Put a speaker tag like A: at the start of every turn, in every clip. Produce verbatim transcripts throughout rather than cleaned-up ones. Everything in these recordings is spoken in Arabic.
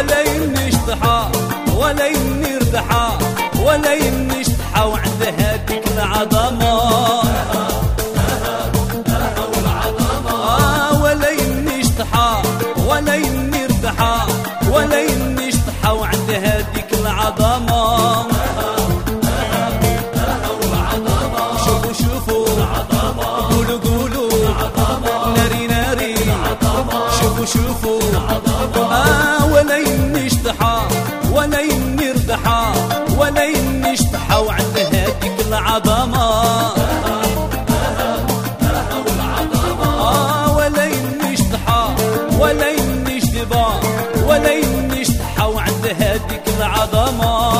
A: ولا ينشطحى ولا ينردحى ولا ينشطحى وعند هاديك العظمة آه ولا ينشطحى ولا ينردحى ولا ينشطحى وعند هاديك العظمة شوفوا شوفوا قولوا قولوا ناري ناري شوفوا شوفوا آه ولا ينشطحى ولا ينردحى ولا ينشطحى وعند هاديك العظمة آه ولا ينشطحى ولا ينشطبا ولا ينشطحى وعند هاديك العظمة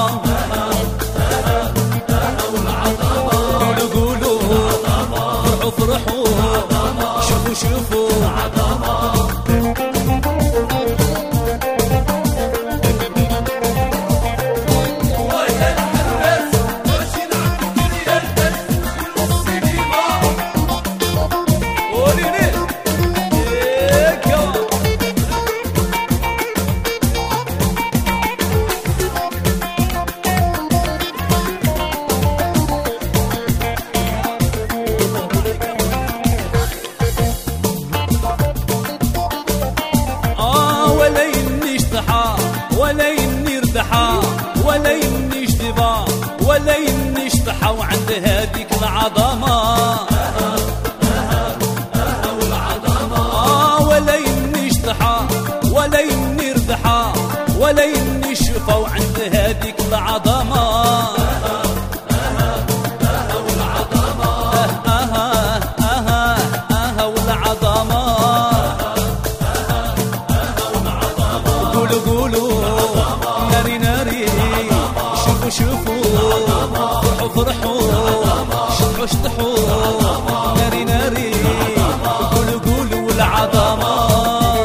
A: قولوا قولوا فرحوا فرحوا شوفوا شوفوا ولا ينردحى ولا ينشطبا ولا ينشطحى وعند هاديك العظمة آه ولا ينشطحى ولا ينردحى ولا ينشفى وعند هاديك العظمة